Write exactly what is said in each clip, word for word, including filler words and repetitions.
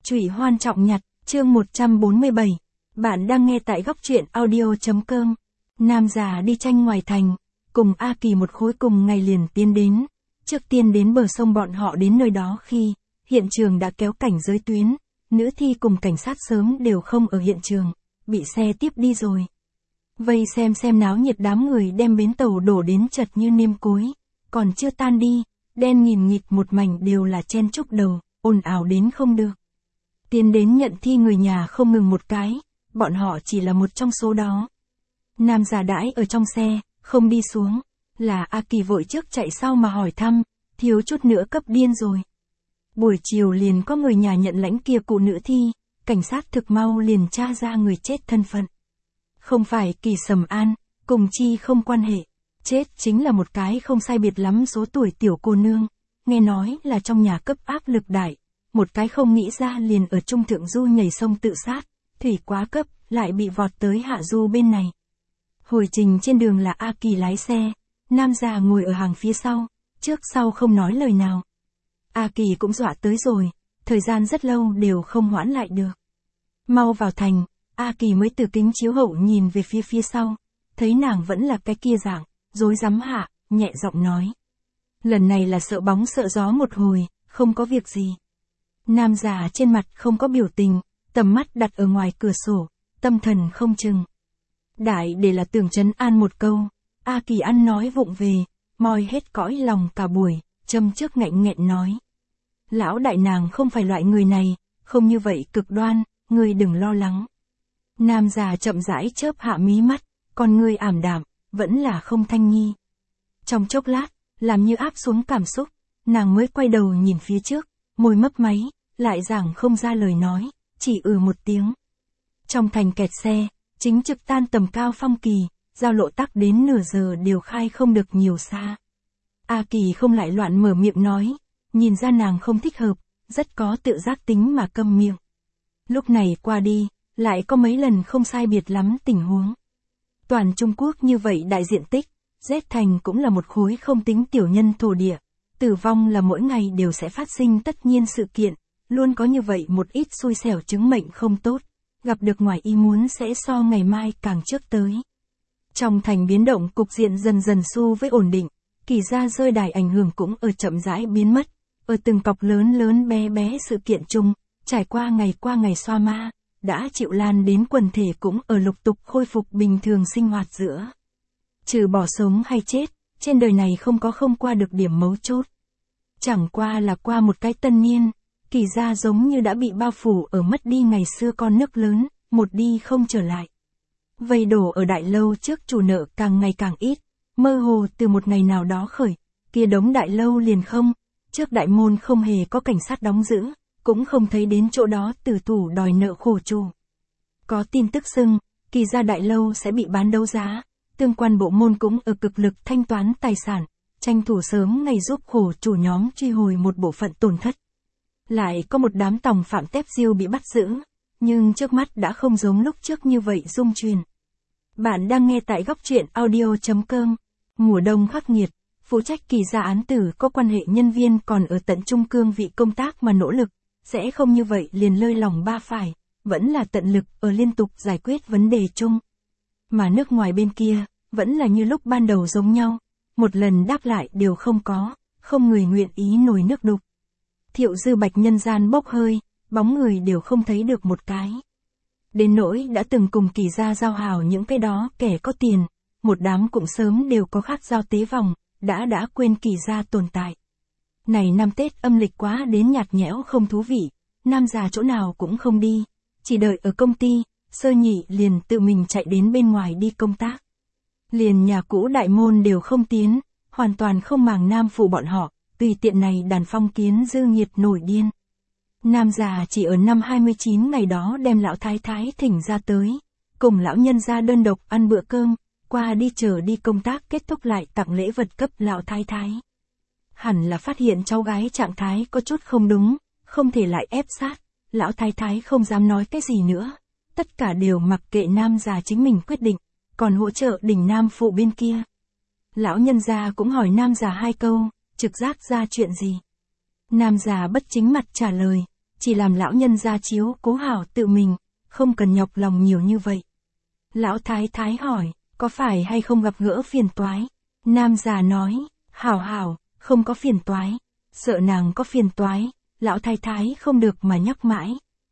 Trụy Hoan Trọng Nhặt, chương một trăm bốn mươi bảy. Bạn đang nghe tại góc truyện audio.com. Nam già đi tranh ngoài thành, cùng A Kỳ một khối cùng ngày liền tiến đến. Trước tiên đến bờ sông bọn họ đến nơi đó khi, hiện trường đã kéo cảnh giới tuyến, nữ thi cùng cảnh sát sớm đều không ở hiện trường, bị xe tiếp đi rồi. Vây xem xem náo nhiệt đám người đem bến tàu đổ đến chật như nêm cối, còn chưa tan đi, đen nghìn nghịt một mảnh đều là chen chúc đầu, ồn ào đến không được. Tiến đến nhận thi người nhà không ngừng một cái, bọn họ chỉ là một trong số đó. Nam già đãi ở trong xe, không đi xuống, là A Kỳ vội trước chạy sau mà hỏi thăm, thiếu chút nữa cấp điên rồi. Buổi chiều liền có người nhà nhận lãnh kia cụ nữ thi, cảnh sát thực mau liền tra ra người chết thân phận. Không phải Kỳ Sầm An, cùng chi không quan hệ, chết chính là một cái không sai biệt lắm số tuổi tiểu cô nương, nghe nói là trong nhà cấp áp lực đại, một cái không nghĩ ra liền ở trung thượng du nhảy sông tự sát, thủy quá cấp, lại bị vọt tới hạ du bên này. Hồi trình trên đường là A Kỳ lái xe, nam già ngồi ở hàng phía sau, trước sau không nói lời nào. A Kỳ cũng dọa tới rồi, thời gian rất lâu đều không hoãn lại được. Mau vào thành, A Kỳ mới từ kính chiếu hậu nhìn về phía phía sau, thấy nàng vẫn là cái kia dạng, rối rắm hạ, nhẹ giọng nói. Lần này là sợ bóng sợ gió một hồi, không có việc gì. Nam già trên mặt không có biểu tình, tầm mắt đặt ở ngoài cửa sổ, tâm thần không chừng. Đại để là tưởng trấn an một câu, A Kỳ ăn nói vụng về, moi hết cõi lòng cả buổi, châm trước ngạnh nghẹn nói. Lão đại nàng không phải loại người này, không như vậy cực đoan, ngươi đừng lo lắng. Nam già chậm rãi chớp hạ mí mắt, còn ngươi ảm đạm, vẫn là không thanh nhi. Trong chốc lát, làm như áp xuống cảm xúc, nàng mới quay đầu nhìn phía trước, môi mấp máy, lại giảng không ra lời nói, chỉ ừ một tiếng. Trong thành kẹt xe, chính trực tan tầm cao phong kỳ, giao lộ tắc đến nửa giờ đều khai không được nhiều xa. A Kỳ không lại loạn mở miệng nói, nhìn ra nàng không thích hợp, rất có tự giác tính mà câm miệng. Lúc này qua đi, lại có mấy lần không sai biệt lắm tình huống. Toàn Trung Quốc như vậy đại diện tích, Z thành cũng là một khối không tính tiểu nhân thổ địa, tử vong là mỗi ngày đều sẽ phát sinh tất nhiên sự kiện, luôn có như vậy một ít xui xẻo chứng mệnh không tốt, gặp được ngoài ý muốn sẽ so ngày mai càng trước tới. Trong thành biến động cục diện dần dần xu với ổn định, Kỳ gia rơi đài ảnh hưởng cũng ở chậm rãi biến mất, ở từng cọc lớn lớn bé bé sự kiện chung, trải qua ngày qua ngày xoa ma, đã chịu lan đến quần thể cũng ở lục tục khôi phục bình thường sinh hoạt giữa. Trừ bỏ sống hay chết, trên đời này không có không qua được điểm mấu chốt. Chẳng qua là qua một cái tân niên, Kỳ gia giống như đã bị bao phủ ở mất đi ngày xưa con nước lớn, một đi không trở lại. Vây đổ ở đại lâu trước chủ nợ càng ngày càng ít, mơ hồ từ một ngày nào đó khởi, kia đống đại lâu liền không, trước đại môn không hề có cảnh sát đóng giữ, cũng không thấy đến chỗ đó tử thủ đòi nợ khổ chủ. Có tin tức xưng, Kỳ gia đại lâu sẽ bị bán đấu giá, tương quan bộ môn cũng ở cực lực thanh toán tài sản, tranh thủ sớm ngày giúp khổ chủ nhóm truy hồi một bộ phận tổn thất. Lại có một đám tòng phạm tép diêu bị bắt giữ, nhưng trước mắt đã không giống lúc trước như vậy rung truyền. Bạn đang nghe tại góc truyện audio.com. Mùa đông khắc nghiệt, phụ trách Kỳ gia án tử có quan hệ nhân viên còn ở tận trung cương vị công tác mà nỗ lực, sẽ không như vậy liền lơi lòng ba phải, vẫn là tận lực ở liên tục giải quyết vấn đề chung. Mà nước ngoài bên kia, vẫn là như lúc ban đầu giống nhau, một lần đáp lại đều không có, không người nguyện ý nổi nước đục. Thiệu dư bạch nhân gian bốc hơi, bóng người đều không thấy được một cái. Đến nỗi đã từng cùng Kỳ gia giao hảo những cái đó kẻ có tiền, một đám cũng sớm đều có khác giao tế vòng, đã đã quên Kỳ gia tồn tại. Này năm Tết âm lịch quá đến nhạt nhẽo không thú vị, nam già chỗ nào cũng không đi, chỉ đợi ở công ty, sơ nhị liền tự mình chạy đến bên ngoài đi công tác. Liền nhà cũ đại môn đều không tiến, hoàn toàn không màng nam phụ bọn họ, tùy tiện này đàn phong kiến dư nhiệt nổi điên. Nam già chỉ ở năm hai mươi chín ngày đó đem lão thái thái thỉnh ra tới, cùng lão nhân ra đơn độc ăn bữa cơm, qua đi chờ đi công tác kết thúc lại tặng lễ vật cấp lão thái thái. Hẳn là phát hiện cháu gái trạng thái có chút không đúng, không thể lại ép sát, lão thái thái không dám nói cái gì nữa, tất cả đều mặc kệ nam già chính mình quyết định, còn hỗ trợ đỉnh nam phụ bên kia. Lão nhân gia cũng hỏi nam già hai câu, trực giác ra chuyện gì. Nam già bất chính mặt trả lời, chỉ làm lão nhân gia chiếu cố hảo tự mình, không cần nhọc lòng nhiều như vậy. Lão thái thái hỏi, có phải hay không gặp gỡ phiền toái? Nam già nói, hảo hảo, không có phiền toái. Sợ nàng có phiền toái, lão thái thái không được mà nhắc mãi.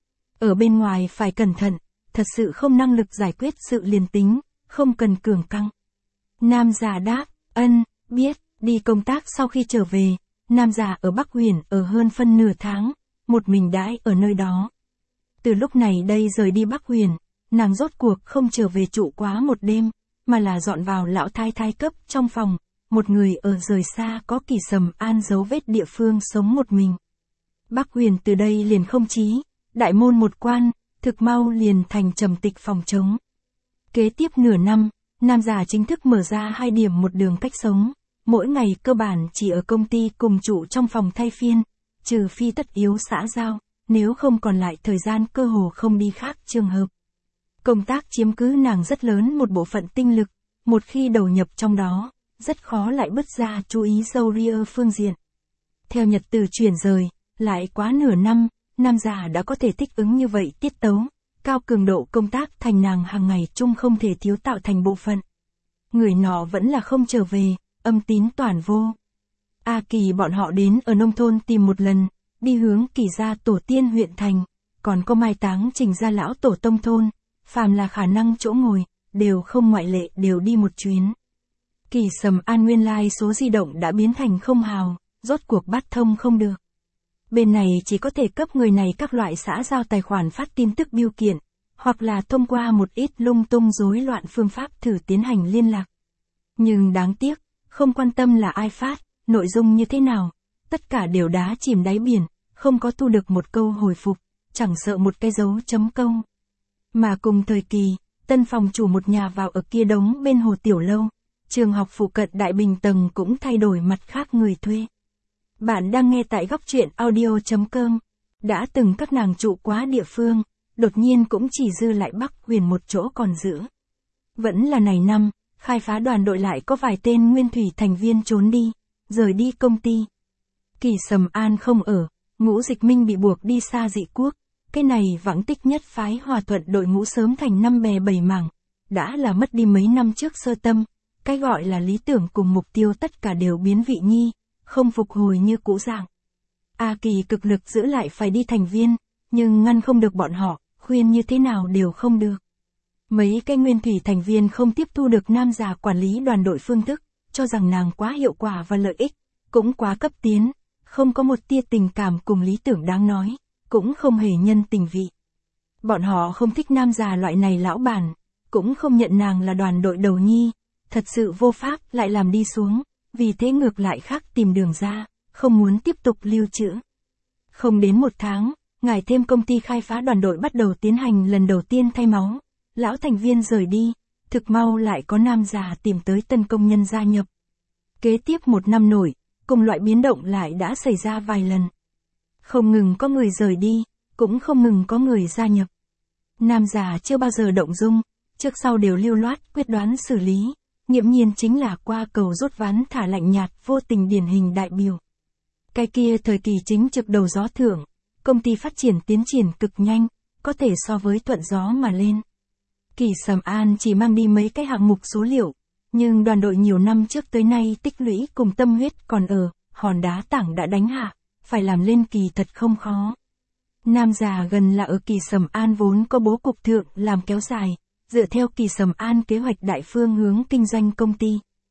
Ở bên ngoài phải cẩn thận, thật sự không năng lực giải quyết sự liền tính, không cần cường căng. Nam già đáp, ân, biết, đi công tác sau khi trở về, nam già ở Bắc Huyền ở hơn phân nửa tháng, một mình đãi ở nơi đó. Từ lúc này đây rời đi Bắc Huyền, nàng rốt cuộc không trở về trụ quá một đêm, mà là dọn vào lão thái thái cấp trong phòng, một người ở rời xa có Kỳ Sầm An dấu vết địa phương sống một mình. Bắc Huyền từ đây liền không chí, đại môn một quan, thực mau liền thành trầm tịch phòng trống. Kế tiếp nửa năm, nam già chính thức mở ra hai điểm một đường cách sống, mỗi ngày cơ bản chỉ ở công ty cùng trụ trong phòng thay phiên, trừ phi tất yếu xã giao, nếu không còn lại thời gian cơ hồ không đi khác trường hợp. Công tác chiếm cứ nàng rất lớn một bộ phận tinh lực, một khi đầu nhập trong đó, rất khó lại bứt ra chú ý dâu ria phương diện. Theo nhật từ chuyển rời, lại quá nửa năm, nam già đã có thể thích ứng như vậy tiết tấu, cao cường độ công tác thành nàng hàng ngày chung không thể thiếu tạo thành bộ phận. Người nọ vẫn là không trở về, âm tín toàn vô. A Kỳ bọn họ đến ở nông thôn tìm một lần, đi hướng Kỳ gia tổ tiên huyện thành, còn có mai táng Trình gia lão tổ tông thôn, phàm là khả năng chỗ ngồi, đều không ngoại lệ đều đi một chuyến. Kỳ Sầm An nguyên lai số di động đã biến thành không hào, rốt cuộc bắt thông không được. Bên này chỉ có thể cấp người này các loại xã giao tài khoản phát tin tức bưu kiện, hoặc là thông qua một ít lung tung rối loạn phương pháp thử tiến hành liên lạc. Nhưng đáng tiếc, không quan tâm là ai phát, nội dung như thế nào, tất cả đều đá chìm đáy biển, không có thu được một câu hồi phục, chẳng sợ một cái dấu chấm câu. Mà cùng thời kỳ, tân phòng chủ một nhà vào ở kia đống bên hồ tiểu lâu, trường học phụ cận Đại Bình tầng cũng thay đổi mặt khác người thuê. Bạn đang nghe tại góc truyện audio chấm com. Đã từng các nàng trụ quá địa phương, đột nhiên cũng chỉ dư lại Bắc Huyền một chỗ còn giữ. Vẫn là này năm, khai phá đoàn đội lại có vài tên nguyên thủy thành viên trốn đi, rời đi công ty. Kỳ Sầm An không ở, Ngũ Dịch Minh bị buộc đi xa dị quốc, cái này vãng tích nhất phái hòa thuận đội ngũ sớm thành năm bè bảy mảng, đã là mất đi mấy năm trước sơ tâm, cái gọi là lý tưởng cùng mục tiêu tất cả đều biến vị nhi, không phục hồi như cũ dạng. A Kỳ cực lực giữ lại phải đi thành viên, nhưng ngăn không được bọn họ, khuyên như thế nào đều không được. Mấy cái nguyên thủy thành viên không tiếp thu được nam già quản lý đoàn đội phương thức, cho rằng nàng quá hiệu quả và lợi ích, cũng quá cấp tiến, không có một tia tình cảm cùng lý tưởng đáng nói, cũng không hề nhân tình vị. Bọn họ không thích nam già loại này lão bản, cũng không nhận nàng là đoàn đội đầu nhi, thật sự vô pháp lại làm đi xuống, vì thế ngược lại khác tìm đường ra, không muốn tiếp tục lưu trữ. Không đến một tháng, ngài thêm công ty khai phá đoàn đội bắt đầu tiến hành lần đầu tiên thay máu, lão thành viên rời đi, thực mau lại có nam già tìm tới tân công nhân gia nhập. Kế tiếp một năm nổi, cùng loại biến động lại đã xảy ra vài lần. Không ngừng có người rời đi, cũng không ngừng có người gia nhập. Nam già chưa bao giờ động dung, trước sau đều lưu loát quyết đoán xử lý, nghiễm nhiên chính là qua cầu rút ván thả lạnh nhạt vô tình điển hình đại biểu. Cái kia thời kỳ chính trực đầu gió thượng, công ty phát triển tiến triển cực nhanh, có thể so với thuận gió mà lên. Kỳ Sầm An chỉ mang đi mấy cái hạng mục số liệu, nhưng đoàn đội nhiều năm trước tới nay tích lũy cùng tâm huyết còn ở, hòn đá tảng đã đánh hạ, phải làm lên kỳ thật không khó. Nam già gần là ở Kỳ Sầm An vốn có bố cục thượng làm kéo dài, dựa theo Kỳ Sầm An kế hoạch đại phương hướng kinh doanh công ty.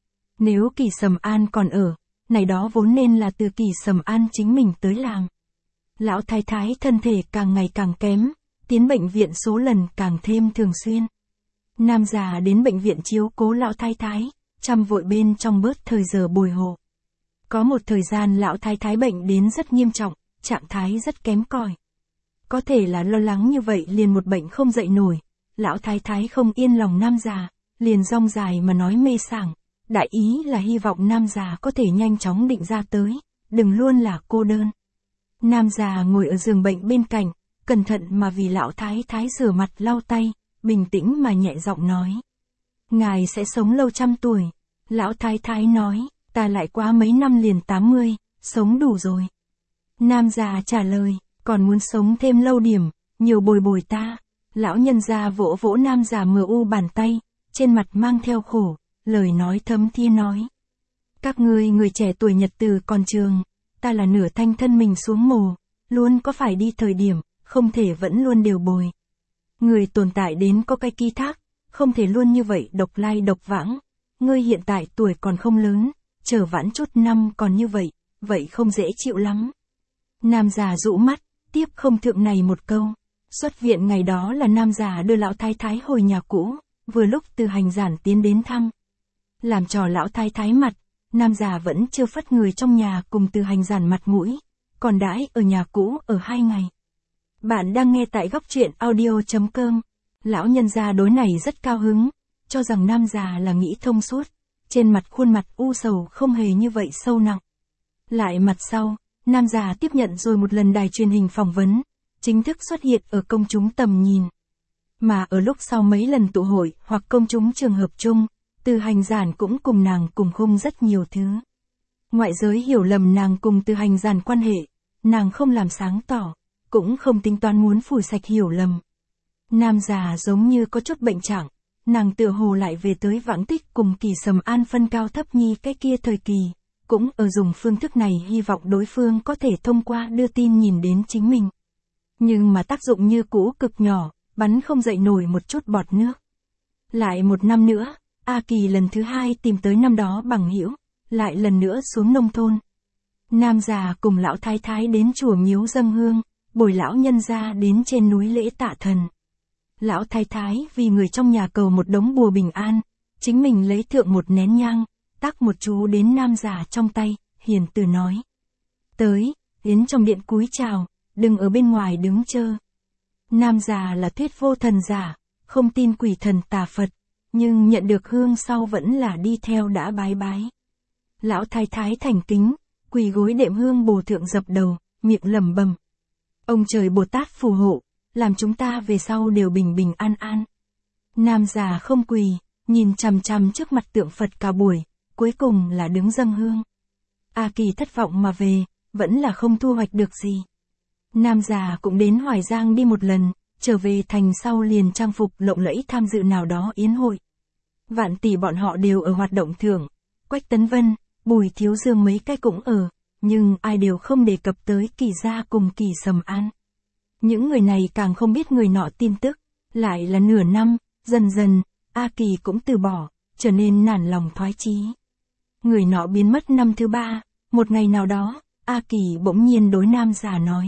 Nếu Kỳ Sầm An còn ở, này đó vốn nên là từ Kỳ Sầm An chính mình tới làm. Lão thái thái thân thể càng ngày càng kém, tiến bệnh viện số lần càng thêm thường xuyên. Nam già đến bệnh viện chiếu cố lão thái thái, chăm vội bên trong bớt thời giờ bồi hộ. Có một thời gian lão thái thái bệnh đến rất nghiêm trọng, trạng thái rất kém cỏi. Có thể là lo lắng như vậy liền một bệnh không dậy nổi, lão thái thái không yên lòng nam già, liền rong dài mà nói mê sảng, đại ý là hy vọng nam già có thể nhanh chóng định ra tới, đừng luôn là cô đơn. Nam già ngồi ở giường bệnh bên cạnh, cẩn thận mà vì lão thái thái rửa mặt lau tay, bình tĩnh mà nhẹ giọng nói. Ngài sẽ sống lâu trăm tuổi. Lão thái thái nói, ta lại quá mấy năm liền tám mươi, sống đủ rồi. Nam già trả lời, còn muốn sống thêm lâu điểm, nhiều bồi bồi ta. Lão nhân gia vỗ vỗ nam già mờ u bàn tay, trên mặt mang theo khổ, lời nói thấm thía nói. Các ngươi người trẻ tuổi nhật từ còn trường, ta là nửa thanh thân mình xuống mồ, luôn có phải đi thời điểm, không thể vẫn luôn đều bồi. Người tồn tại đến có cái ký thác, không thể luôn như vậy độc lai độc vãng. Ngươi hiện tại tuổi còn không lớn, chờ vãn chút năm còn như vậy, vậy không dễ chịu lắm. Nam già rũ mắt, tiếp không thượng này một câu. Xuất viện ngày đó là nam già đưa lão thái thái hồi nhà cũ, vừa lúc từ hành giản tiến đến thăm. Làm trò lão thái thái mặt, nam già vẫn chưa phất người trong nhà cùng từ hành giản mặt mũi, còn đãi ở nhà cũ ở hai ngày. Bạn đang nghe tại góc truyện audio.com. Lão nhân gia đối này rất cao hứng, cho rằng nam già là nghĩ thông suốt, trên mặt khuôn mặt u sầu không hề như vậy sâu nặng. Lại mặt sau, nam già tiếp nhận rồi một lần đài truyền hình phỏng vấn, chính thức xuất hiện ở công chúng tầm nhìn. Mà ở lúc sau mấy lần tụ hội hoặc công chúng trường hợp chung, từ hành giản cũng cùng nàng cùng khung rất nhiều thứ. Ngoại giới hiểu lầm nàng cùng từ hành giản quan hệ, nàng không làm sáng tỏ, cũng không tính toán muốn phủi sạch hiểu lầm. Nam già giống như có chút bệnh trạng, nàng tựa hồ lại về tới vãng tích cùng Kỳ Sầm An phân cao thấp nhi cái kia thời kỳ, cũng ở dùng phương thức này hy vọng đối phương có thể thông qua đưa tin nhìn đến chính mình. Nhưng mà tác dụng như cũ cực nhỏ, bắn không dậy nổi một chút bọt nước. Lại một năm nữa, A Kỳ lần thứ hai tìm tới năm đó bằng hữu, lại lần nữa xuống nông thôn. Nam già cùng lão thái thái đến chùa miếu dâng hương, bồi lão nhân gia đến trên núi lễ tạ thần. Lão thái thái vì người trong nhà cầu một đống bùa bình an, chính mình lấy thượng một nén nhang, tác một chú đến nam già trong tay, hiền từ nói. Tới, đến trong điện cúi chào, đừng ở bên ngoài đứng chơ. Nam già là thuyết vô thần giả, không tin quỷ thần tà Phật, nhưng nhận được hương sau vẫn là đi theo đã bái bái. Lão thái thái thành kính, quỳ gối đệm hương bồ thượng dập đầu, miệng lẩm bẩm. Ông trời Bồ Tát phù hộ, làm chúng ta về sau đều bình bình an an. Nam già không quỳ, nhìn chằm chằm trước mặt tượng Phật cả buổi, cuối cùng là đứng dâng hương. A Kỳ thất vọng mà về, vẫn là không thu hoạch được gì. Nam già cũng đến Hoài Giang đi một lần, trở về thành sau liền trang phục lộng lẫy tham dự nào đó yến hội. Vạn tỷ bọn họ đều ở hoạt động thưởng, Quách Tấn Vân, Bùi Thiếu Dương mấy cái cũng ở, nhưng ai đều không đề cập tới Kỳ gia cùng Kỳ Sầm An. Những người này càng không biết người nọ tin tức, lại là nửa năm, dần dần, A Kỳ cũng từ bỏ, trở nên nản lòng thoái chí. Người nọ biến mất năm thứ ba, một ngày nào đó, A Kỳ bỗng nhiên đối nam già nói.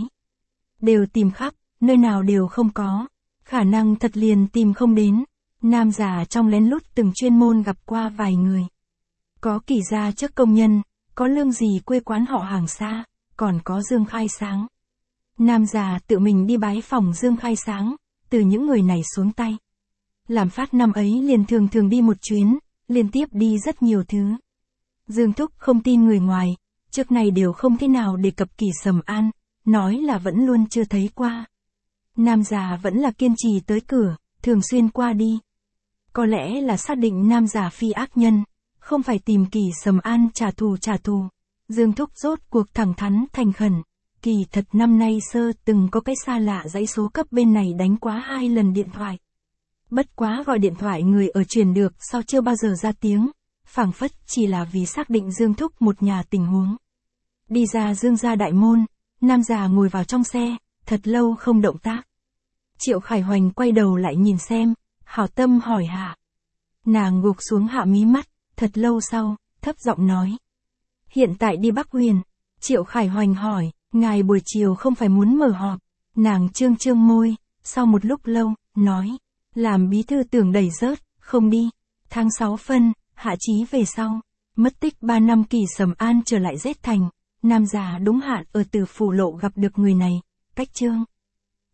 Đều tìm khắp, nơi nào đều không có, khả năng thật liền tìm không đến. Nam già trong lén lút từng chuyên môn gặp qua vài người. Có Kỳ gia trước công nhân, có Lương Dì quê quán họ hàng xa, còn có Dương Khai Sáng. Nam già tự mình đi bái phòng Dương Khai Sáng, từ những người này xuống tay. Làm phát năm ấy liền thường thường đi một chuyến, liên tiếp đi rất nhiều thứ. Dương Thúc không tin người ngoài, trước này đều không thế nào đề cập Kỳ Sầm An, nói là vẫn luôn chưa thấy qua. Nam già vẫn là kiên trì tới cửa, thường xuyên qua đi. Có lẽ là xác định nam già phi ác nhân, không phải tìm Kỳ Sầm An trả thù trả thù. Dương Thúc rốt cuộc thẳng thắn thành khẩn. Kỳ thật năm nay sơ từng có cái xa lạ dãy số cấp bên này đánh quá hai lần điện thoại. Bất quá gọi điện thoại người ở truyền được sau chưa bao giờ ra tiếng, phảng phất chỉ là vì xác định Dương Thúc một nhà tình huống. Đi ra Dương gia đại môn, nam già ngồi vào trong xe, thật lâu không động tác. Triệu Khải Hoành quay đầu lại nhìn xem, hảo tâm hỏi hạ. Nàng gục xuống hạ mí mắt, thật lâu sau, thấp giọng nói. Hiện tại đi Bắc Huyền. Triệu Khải Hoành hỏi, ngài buổi chiều không phải muốn mở họp. Nàng trương trương môi, sau một lúc lâu, nói. Làm bí thư tưởng đẩy rớt, không đi. Tháng sáu phân, hạ chí về sau. Mất tích ba năm Kỳ Sầm An trở lại Dết Thành. Nam già đúng hạn ở Từ Phủ Lộ gặp được người này. Cách chương.